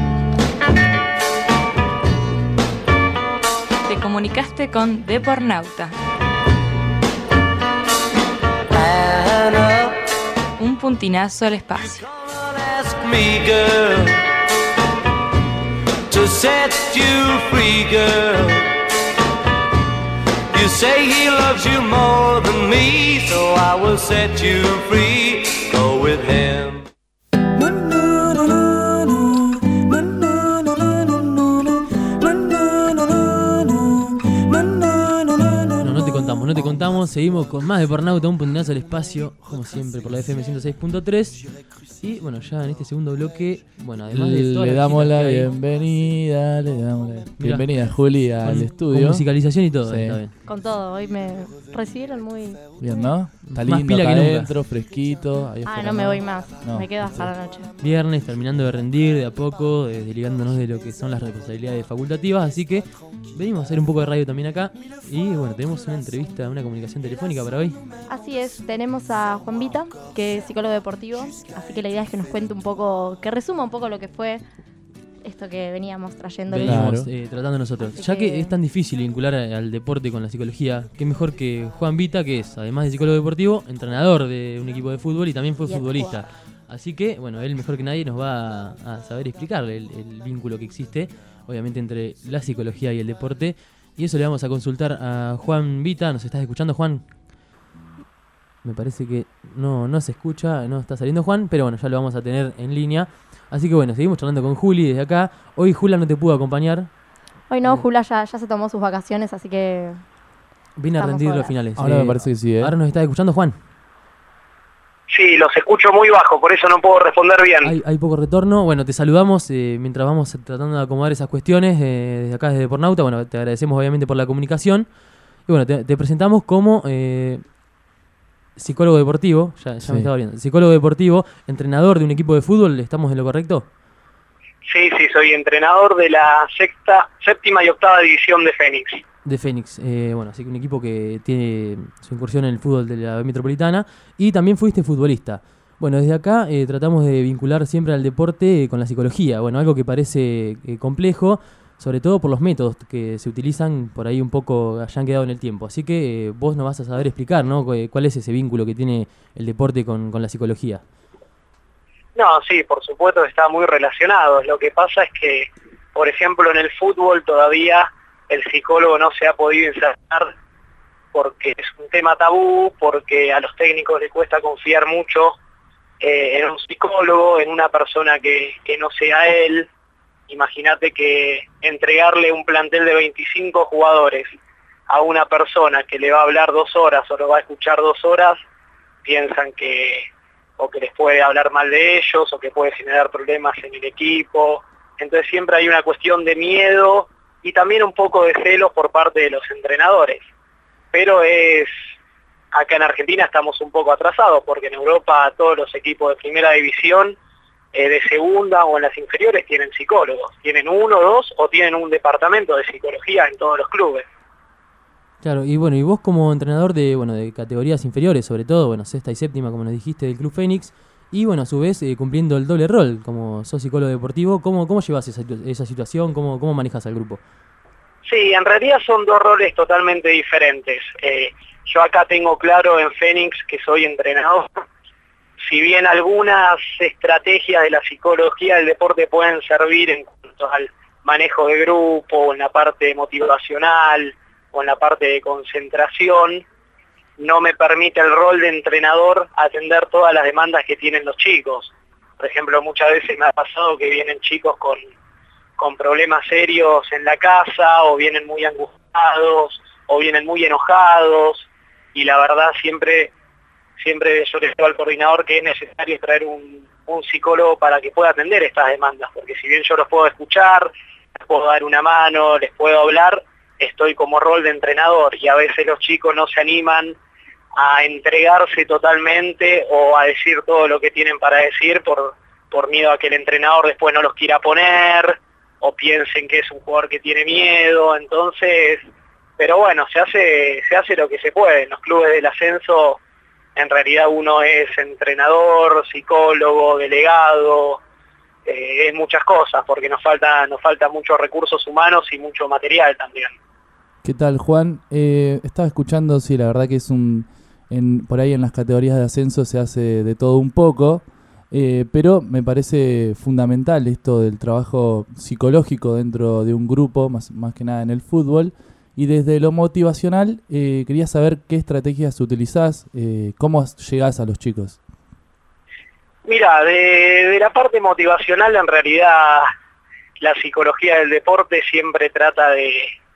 Te comunicaste con Depornauta. Un puntinazo al espacio.
You say he loves you more than me, so I will set you free. Go with him.
No te contamos, seguimos con más de Depornauta, un puntinazo al espacio, como siempre, por la FM 106.3. Y bueno, ya en este segundo bloque, bueno, además de todas
le damos la bienvenida, bienvenida Juli al estudio.
Con musicalización y todo,
sí.
Está bien.
Con todo, hoy me recibieron muy
bien, ¿no? Está
más
lindo
pila
acá
que
adentro, fresquito.
No me voy más, me quedo hasta la noche.
Viernes, terminando de rendir de a poco, desligándonos de lo que son las responsabilidades facultativas, así que venimos a hacer un poco de radio también acá. Y bueno, tenemos una entrevista, una comunicación telefónica para hoy.
Así es, tenemos a Juan Vita, que es psicólogo deportivo, así que la idea es que nos cuente un poco, que resuma un poco lo que fue esto que veníamos trayendo.
Tratando nosotros. Así ya que es tan difícil vincular al deporte con la psicología, qué mejor que Juan Vita, que es, además de psicólogo deportivo, entrenador de un equipo de fútbol y también fue futbolista. Así que, bueno, él mejor que nadie nos va a saber explicarle el vínculo que existe, obviamente, entre la psicología y el deporte. Y eso le vamos a consultar a Juan Vita. ¿Nos estás escuchando, Juan? Me parece que no se escucha, no está saliendo Juan, pero bueno, ya lo vamos a tener en línea. Así que bueno, seguimos charlando con Juli desde acá. Hoy Julia no te pudo acompañar.
Hoy no, Julia ya se tomó sus vacaciones, así que...
Vine a rendir los finales.
Ahora me parece que sí,
Ahora nos está escuchando Juan.
Sí, los escucho muy bajo, por eso no puedo responder bien.
Hay poco retorno. Bueno, te saludamos mientras vamos tratando de acomodar esas cuestiones desde acá, desde Depornauta. Bueno, te agradecemos obviamente por la comunicación. Y bueno, te presentamos como psicólogo deportivo, ya me estaba viendo, psicólogo deportivo, entrenador de un equipo de fútbol, ¿estamos en lo correcto?
Sí, soy entrenador de la séptima y octava división de Fénix.
De Fénix, bueno, así que un equipo que tiene su incursión en el fútbol de la metropolitana, y también fuiste futbolista. Bueno, desde acá tratamos de vincular siempre al deporte con la psicología, bueno, algo que parece complejo, sobre todo por los métodos que se utilizan, por ahí un poco hayan quedado en el tiempo. Así que vos nos vas a saber explicar, ¿no? ¿Cuál es ese vínculo que tiene el deporte con la psicología?
No, sí, por supuesto está muy relacionado. Lo que pasa es que, por ejemplo, en el fútbol todavía el psicólogo no se ha podido insertar porque es un tema tabú, porque a los técnicos les cuesta confiar mucho en un psicólogo, en una persona que no sea él. Imagínate que entregarle un plantel de 25 jugadores a una persona que le va a hablar 2 horas o lo va a escuchar 2 horas, piensan que o que les puede hablar mal de ellos o que puede generar problemas en el equipo. Entonces siempre hay una cuestión de miedo y también un poco de celos por parte de los entrenadores. Pero acá en Argentina estamos un poco atrasados porque en Europa todos los equipos de primera división, de segunda o en las inferiores tienen psicólogos, tienen 1, 2 o tienen un departamento de psicología en todos los clubes.
Claro, y bueno, y vos como entrenador de categorías inferiores, sobre todo, bueno, sexta y séptima, como nos dijiste, del Club Fénix, y bueno, a su vez cumpliendo el doble rol, como sos psicólogo deportivo, ¿cómo llevas esa situación? ¿Cómo manejas al grupo?
Sí, en realidad son 2 roles totalmente diferentes. Yo acá tengo claro en Fénix que soy entrenador. Si bien algunas estrategias de la psicología del deporte pueden servir en cuanto al manejo de grupo, o en la parte motivacional, o en la parte de concentración, no me permite el rol de entrenador atender todas las demandas que tienen los chicos. Por ejemplo, muchas veces me ha pasado que vienen chicos con problemas serios en la casa, o vienen muy angustiados, o vienen muy enojados, y la verdad siempre yo les digo al coordinador que es necesario traer un psicólogo para que pueda atender estas demandas, porque si bien yo los puedo escuchar, les puedo dar una mano, les puedo hablar, estoy como rol de entrenador y a veces los chicos no se animan a entregarse totalmente o a decir todo lo que tienen para decir por miedo a que el entrenador después no los quiera poner o piensen que es un jugador que tiene miedo. Entonces, pero bueno, se hace lo que se puede. En los clubes del ascenso en realidad uno es entrenador, psicólogo, delegado, es muchas cosas porque nos falta muchos recursos humanos y mucho material también.
¿Qué tal, Juan? Estaba escuchando, sí, la verdad que es por ahí en las categorías de ascenso se hace de todo un poco, pero me parece fundamental esto del trabajo psicológico dentro de un grupo, más que nada en el fútbol. Y desde lo motivacional, quería saber qué estrategias utilizás, cómo llegás a los chicos.
Mira, de la parte motivacional, en realidad la psicología del deporte siempre trata de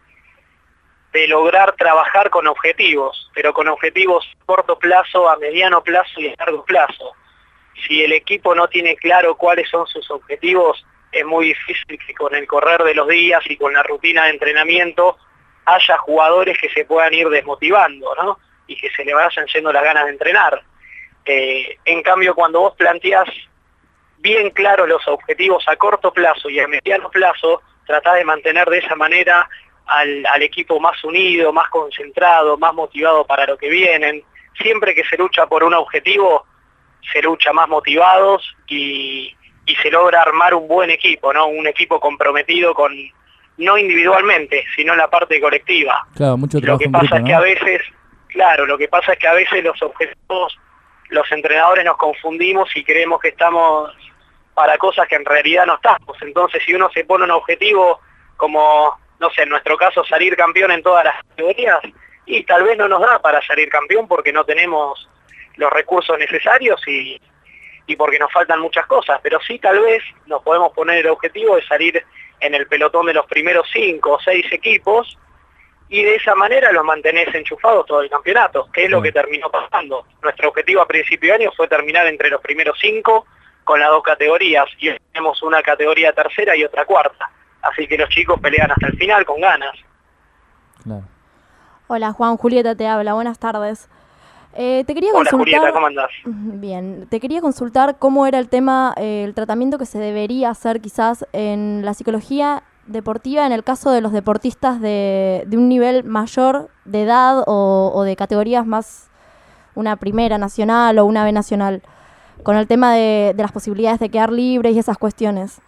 lograr trabajar con objetivos, pero con objetivos a corto plazo, a mediano plazo y a largo plazo. Si el equipo no tiene claro cuáles son sus objetivos, es muy difícil que con el correr de los días y con la rutina de entrenamiento haya jugadores que se puedan ir desmotivando, ¿no? Y que se le vayan yendo las ganas de entrenar. En cambio, cuando vos planteás bien claro los objetivos a corto plazo y a mediano plazo, tratás de mantener de esa manera al equipo más unido, más concentrado, más motivado para lo que vienen. Siempre que se lucha por un objetivo, se lucha más motivados y se logra armar un buen equipo, ¿no? Un equipo comprometido no individualmente, sino en la parte colectiva.
Claro, mucho trabajo.
Lo que pasa es que a veces, los objetivos, los entrenadores nos confundimos y creemos que estamos para cosas que en realidad no estamos. Entonces, si uno se pone un objetivo como, no sé, en nuestro caso, salir campeón en todas las categorías, y tal vez no nos da para salir campeón porque no tenemos los recursos necesarios y porque nos faltan muchas cosas, pero sí tal vez nos podemos poner el objetivo de salir en el pelotón de los primeros 5 o 6 equipos y de esa manera los mantenés enchufados todo el campeonato, que es lo que terminó pasando. Nuestro objetivo a principio de año fue terminar entre los primeros 5 con las 2 categorías, y hoy tenemos una categoría tercera y otra cuarta. Así que los chicos pelean hasta el final con ganas.
Claro.
Hola Juan, Julieta te habla, buenas tardes. Te quería
Hola
consultar...
Julieta, ¿cómo andás?
Bien, te quería consultar cómo era el tema, el tratamiento que se debería hacer quizás en la psicología deportiva en el caso de los deportistas de un nivel mayor de edad o de categorías más, una primera nacional o una B nacional, con el tema de las posibilidades de quedar libres y esas cuestiones.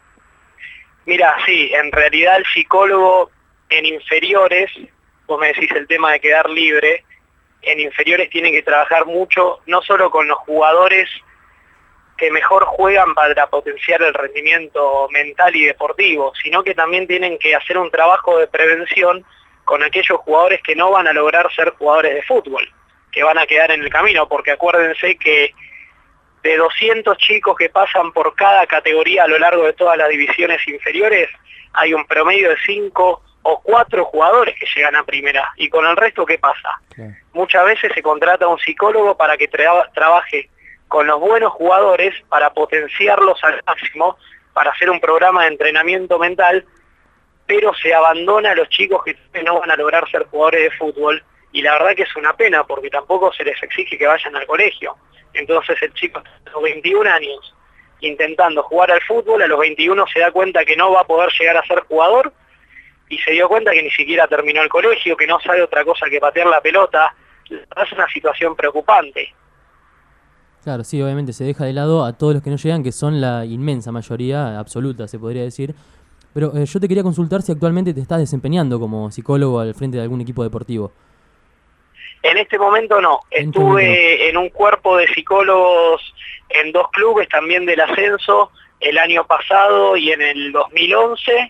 Mira, sí, en realidad el psicólogo en inferiores, vos me decís el tema de quedar libre, en inferiores tiene que trabajar mucho, no solo con los jugadores que mejor juegan para potenciar el rendimiento mental y deportivo, sino que también tienen que hacer un trabajo de prevención con aquellos jugadores que no van a lograr ser jugadores de fútbol, que van a quedar en el camino, porque acuérdense que de 200 chicos que pasan por cada categoría a lo largo de todas las divisiones inferiores, hay un promedio de 5 o 4 jugadores que llegan a primera. ¿Y con el resto qué pasa? Okay. Muchas veces se contrata a un psicólogo para que trabaje con los buenos jugadores para potenciarlos al máximo, para hacer un programa de entrenamiento mental, pero se abandona a los chicos que no van a lograr ser jugadores de fútbol, y la verdad que es una pena porque tampoco se les exige que vayan al colegio. Entonces el chico a los 21 años intentando jugar al fútbol, a los 21 se da cuenta que no va a poder llegar a ser jugador, y se dio cuenta que ni siquiera terminó el colegio, que no sabe otra cosa que patear la pelota. Es una situación preocupante.
Claro, sí, obviamente se deja de lado a todos los que no llegan, que son la inmensa mayoría, absoluta se podría decir. Pero yo te quería consultar si actualmente te estás desempeñando como psicólogo al frente de algún equipo deportivo.
En este momento no. Estuve en un cuerpo de psicólogos en 2 clubes también del ascenso, el año pasado y en el 2011.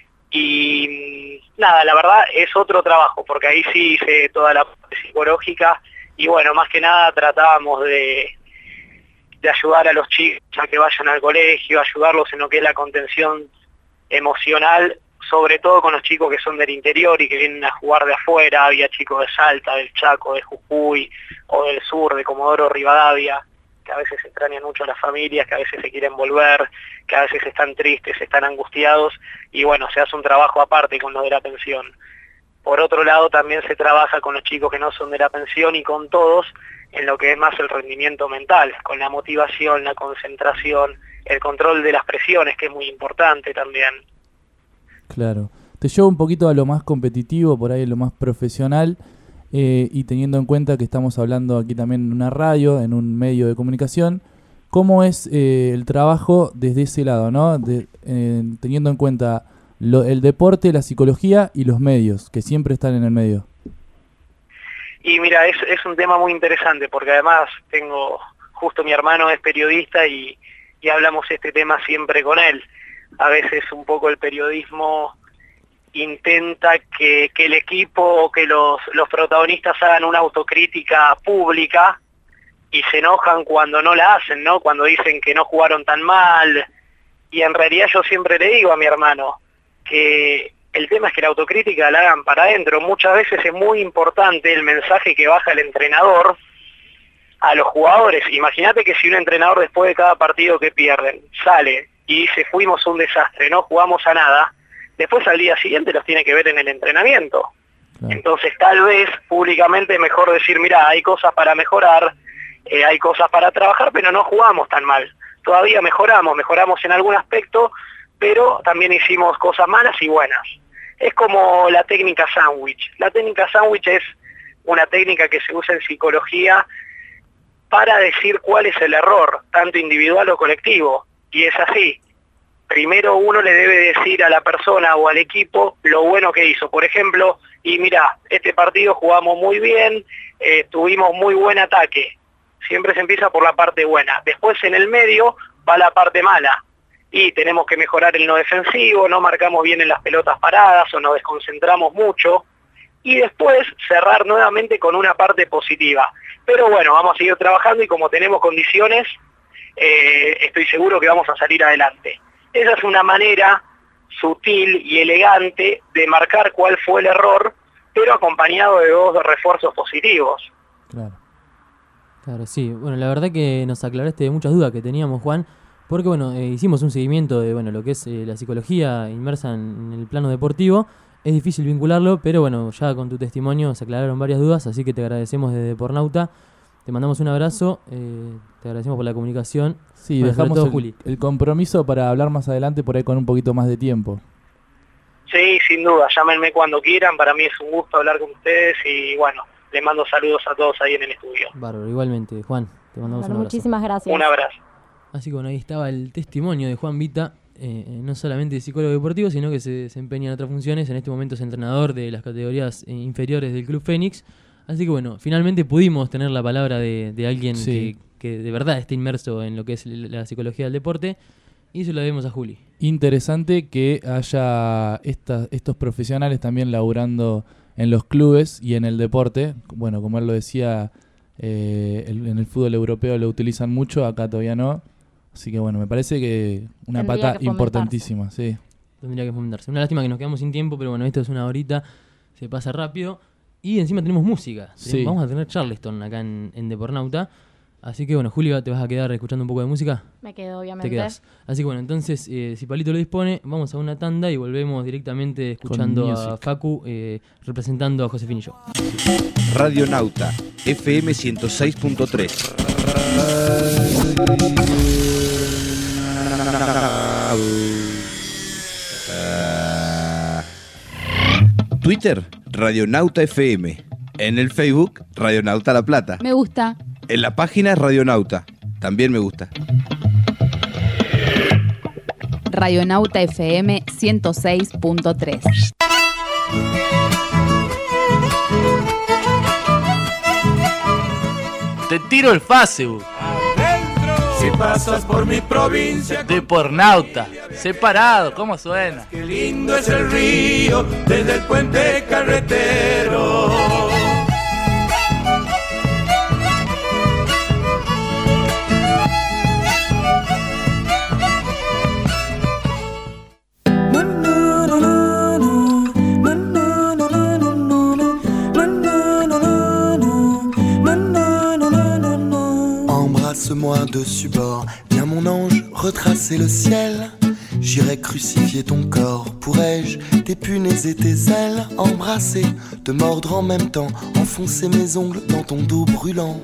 Y nada, la verdad es otro trabajo, porque ahí sí hice toda la parte psicológica y bueno, más que nada tratábamos de ayudar a los chicos a que vayan al colegio, ayudarlos en lo que es la contención emocional, sobre todo con los chicos que son del interior y que vienen a jugar de afuera. Había chicos de Salta, del Chaco, de Jujuy o del sur, de Comodoro Rivadavia, que a veces extrañan mucho a las familias, que a veces se quieren volver, que a veces están tristes, están angustiados, y bueno, se hace un trabajo aparte con lo de la pensión. Por otro lado, también se trabaja con los chicos que no son de la pensión y con todos en lo que es más el rendimiento mental, con la motivación, la concentración, el control de las presiones, que es muy importante también.
Claro. Te llevo un poquito a lo más competitivo, por ahí lo más profesional, y teniendo en cuenta que estamos hablando aquí también en una radio, en un medio de comunicación, ¿cómo es el trabajo desde ese lado, ¿no? Teniendo en cuenta el deporte, la psicología y los medios, que siempre están en el medio?
Y mira, es un tema muy interesante, porque además justo mi hermano es periodista y hablamos este tema siempre con él. A veces un poco el periodismo intenta que el equipo o que los protagonistas hagan una autocrítica pública y se enojan cuando no la hacen, ¿no? Cuando dicen que no jugaron tan mal. Y en realidad yo siempre le digo a mi hermano que el tema es que la autocrítica la hagan para adentro. Muchas veces es muy importante el mensaje que baja el entrenador a los jugadores. Imagínate que si un entrenador después de cada partido que pierden sale y dice fuimos un desastre, no jugamos a nada, después al día siguiente los tiene que ver en el entrenamiento. Claro. Entonces tal vez públicamente es mejor decir, mirá, hay cosas para mejorar, hay cosas para trabajar, pero no jugamos tan mal. Todavía mejoramos en algún aspecto, pero también hicimos cosas malas y buenas. Es como la técnica sándwich. La técnica sándwich es una técnica que se usa en psicología para decir cuál es el error, tanto individual o colectivo. Y es así. Primero uno le debe decir a la persona o al equipo lo bueno que hizo. Por ejemplo, y mira, este partido jugamos muy bien, tuvimos muy buen ataque. Siempre se empieza por la parte buena. Después en el medio va la parte mala. Y tenemos que mejorar en lo defensivo, no marcamos bien en las pelotas paradas o nos desconcentramos mucho. Y después cerrar nuevamente con una parte positiva. Pero bueno, vamos a seguir trabajando y como tenemos condiciones, estoy seguro que vamos a salir adelante. Esa es una manera sutil y elegante de marcar cuál fue el error pero acompañado de 2 refuerzos positivos.
Claro, sí. Bueno, la verdad que nos aclaraste de muchas dudas que teníamos, Juan, porque bueno, hicimos un seguimiento de lo que es la psicología inmersa en el plano deportivo. Es difícil vincularlo, pero bueno, ya con tu testimonio se aclararon varias dudas, así que te agradecemos desde Depornauta. Te mandamos un abrazo, te agradecemos por la comunicación.
Sí, dejamos el compromiso para hablar más adelante por ahí con un poquito más de tiempo.
Sí, sin duda, llámenme cuando quieran, para mí es un gusto hablar con ustedes y bueno, les mando saludos a todos ahí en el estudio.
Bárbaro, igualmente. Juan, te mandamos un abrazo.
Muchísimas gracias.
Un abrazo.
Así que bueno, ahí estaba el testimonio de Juan Vita, no solamente psicólogo deportivo, sino que se desempeña en otras funciones. En este momento es entrenador de las categorías inferiores del Club Fénix. Así que bueno, finalmente pudimos tener la palabra de alguien que de verdad está inmerso en lo que es la psicología del deporte, y se lo debemos a Juli.
Interesante que haya estos profesionales también laburando en los clubes y en el deporte. Bueno, como él lo decía, en el fútbol europeo lo utilizan mucho, acá todavía no. Así que bueno, me parece que una pata importantísima. Sí.
Tendría que fomentarse. Una lástima que nos quedamos sin tiempo, pero bueno, esto es una horita, se pasa rápido. Y encima tenemos música.
Sí.
Vamos a tener Charleston acá en Depornauta. Así que bueno, Julio, ¿te vas a quedar escuchando un poco de música?
Me quedo, obviamente.
Te quedas. Así que bueno, entonces, si Palito lo dispone, vamos a una tanda y volvemos directamente escuchando a Facu representando a Josefín y yo.
Radionauta, FM 106.3. Twitter, Radionauta FM. En el Facebook, Radionauta La Plata.
Me gusta.
En la página Radionauta. También me gusta.
Radionauta FM 106.3.
Te tiro el Facebook.
Si pasas por mi provincia,
Depornauta, separado, ¿cómo suena?
qué lindo es el río desde el puente carretero.
Embrasse-moi dessus bord, viens mon ange, retracer le ciel. J'irai crucifier ton corps, pourrais-je t'épunéser tes ailes, embrasser, te mordre en même temps, enfoncer mes ongles dans ton dos brûlant.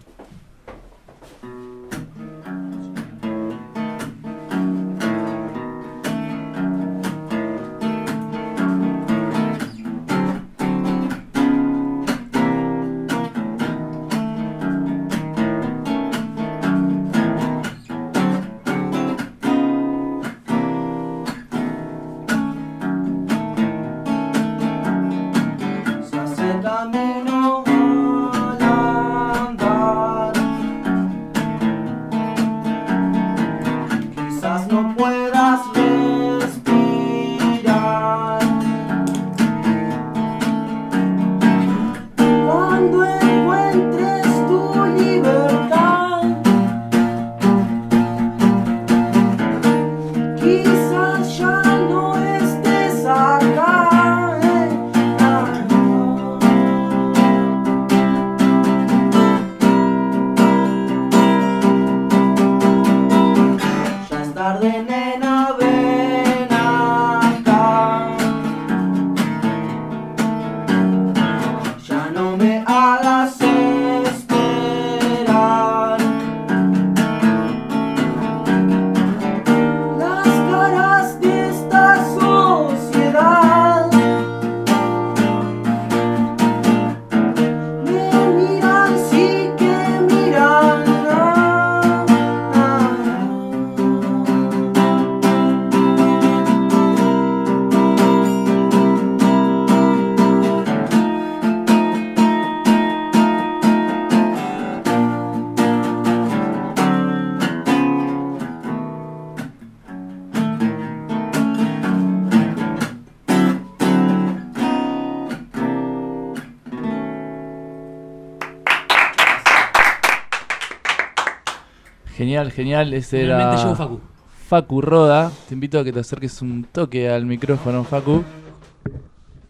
Genial, ese era Facu Roda. Te invito a que te acerques un toque al micrófono, Facu.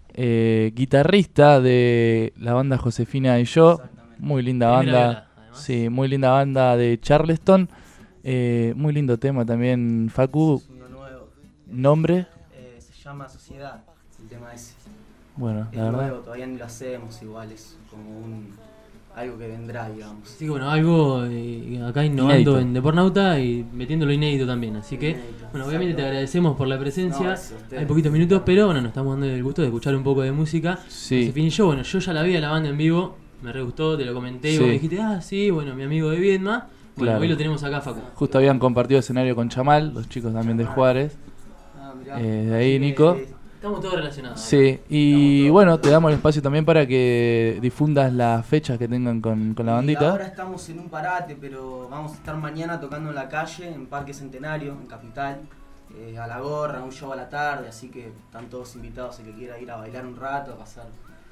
guitarrista de la banda Josefina y yo. Muy linda banda. Sí, muy linda banda de Charleston. Muy lindo tema también, Facu.
Uno nuevo.
¿Nombre?
Se llama Sociedad, el tema ese.
Bueno,
es
la verdad.
nuevo, todavía ni lo hacemos, igual es como algo que vendrá, digamos.
Sí, bueno, algo acá innovando
Inédito.
en Depornauta y metiéndolo inédito también. Así que, bueno, obviamente te agradecemos por la presencia. Hay poquitos minutos, pero bueno, nos estamos dando el gusto de escuchar un poco de música.
Sí.
Josefina y yo, bueno, yo ya la vi a la banda en vivo, me re gustó, te lo comenté y
Sí.
vos me dijiste, sí, bueno, mi amigo de Viedma. Bueno,
Claro.
hoy lo tenemos acá, Facu.
Justo habían compartido escenario con Chamal, los chicos también de Juárez. De ahí, Nico.
Estamos todos relacionados.
Sí, y bueno, te damos el espacio también para que difundas las fechas que tengan con la bandita.
Ahora estamos en un parate, pero vamos a estar mañana tocando en la calle, en Parque Centenario, en Capital, a la gorra, un show a la tarde, así que están todos invitados el que quiera ir a bailar un rato, a pasar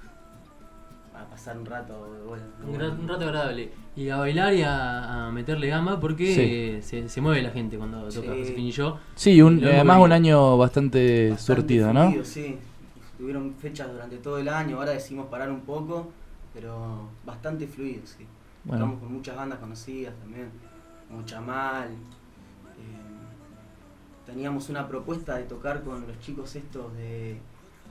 un rato, bueno,
Un rato agradable. Y a bailar y a meterle gamba porque se mueve la gente cuando toca Josefina y yo.
Sí,
Lo hemos
además
vivido.
un año bastante surtido, ¿no?
fluido, sí. Tuvieron fechas durante todo el año, ahora decidimos parar un poco, pero bastante fluido, sí.
Bueno.
Estamos con muchas bandas conocidas también, como Chamal. Teníamos una propuesta de tocar con los chicos estos de...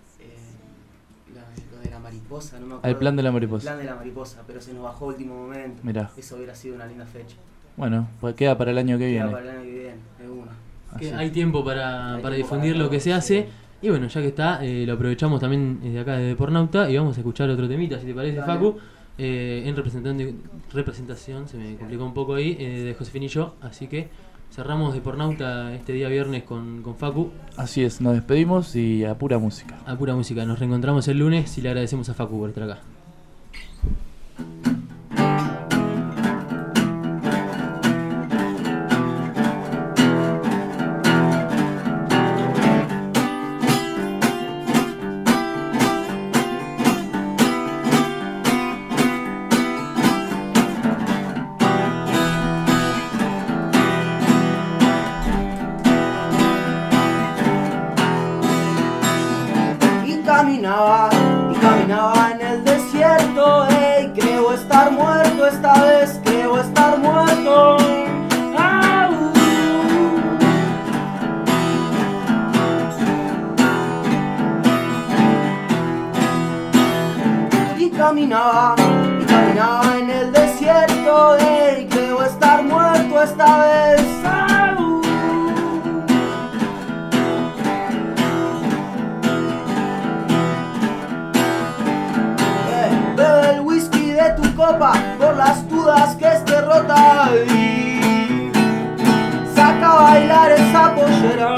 lo de la mariposa, no me acuerdo.
El plan de la mariposa.
El plan de la mariposa, pero se nos bajó a último momento.
Mirá.
Eso hubiera sido una linda fecha.
bueno, pues queda para el año que
Queda
viene.
para el año que viene, de una.
Que
Así.
hay tiempo para difundir lo que se hace. Y bueno, ya que está, lo aprovechamos también de acá de Depornauta y vamos a escuchar otro temita, si te parece,
Dale.
Facu. En representación, se me complicó un poco ahí, de Josefina y yo. Así que cerramos Depornauta este día viernes con Facu.
Así es, nos despedimos y a pura música.
A pura música. Nos reencontramos el lunes y le agradecemos a Facu por estar acá.
Y caminaba en el desierto, creo estar muerto, esta vez creo estar muerto. Y caminaba en el desierto, creo estar muerto esta vez. Bebe el whisky de tu copa por las dudas que esté rota y saca a bailar esa pollera.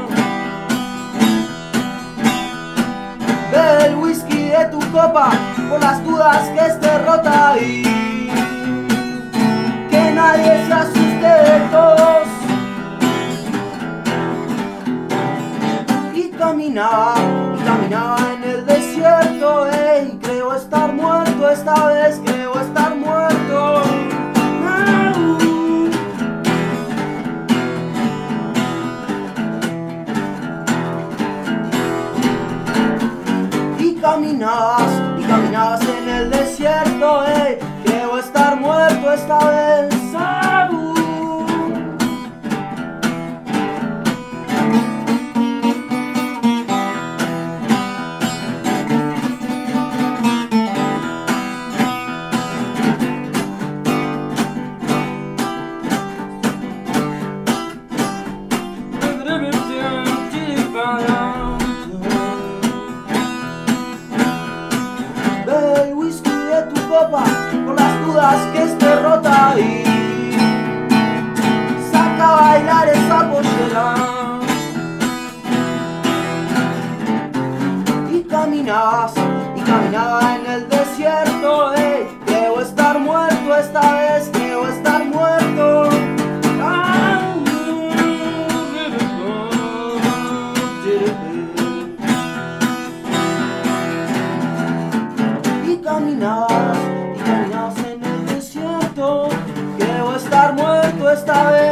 Bebe el whisky de tu copa por las dudas que esté rota y que nadie se asuste de todos. Y caminaba en el desierto, creo estar muerto, esta vez creo estar muerto. Y caminabas en el desierto, creo estar muerto esta vez. Bebe el whisky de tu copa por las dudas que esté rota y saca a bailar esa pollera. Y caminaba en el desierto, creo estar muerto esta vez, creo estar muerto. Y caminabas en el desierto, creo estar muerto esta vez.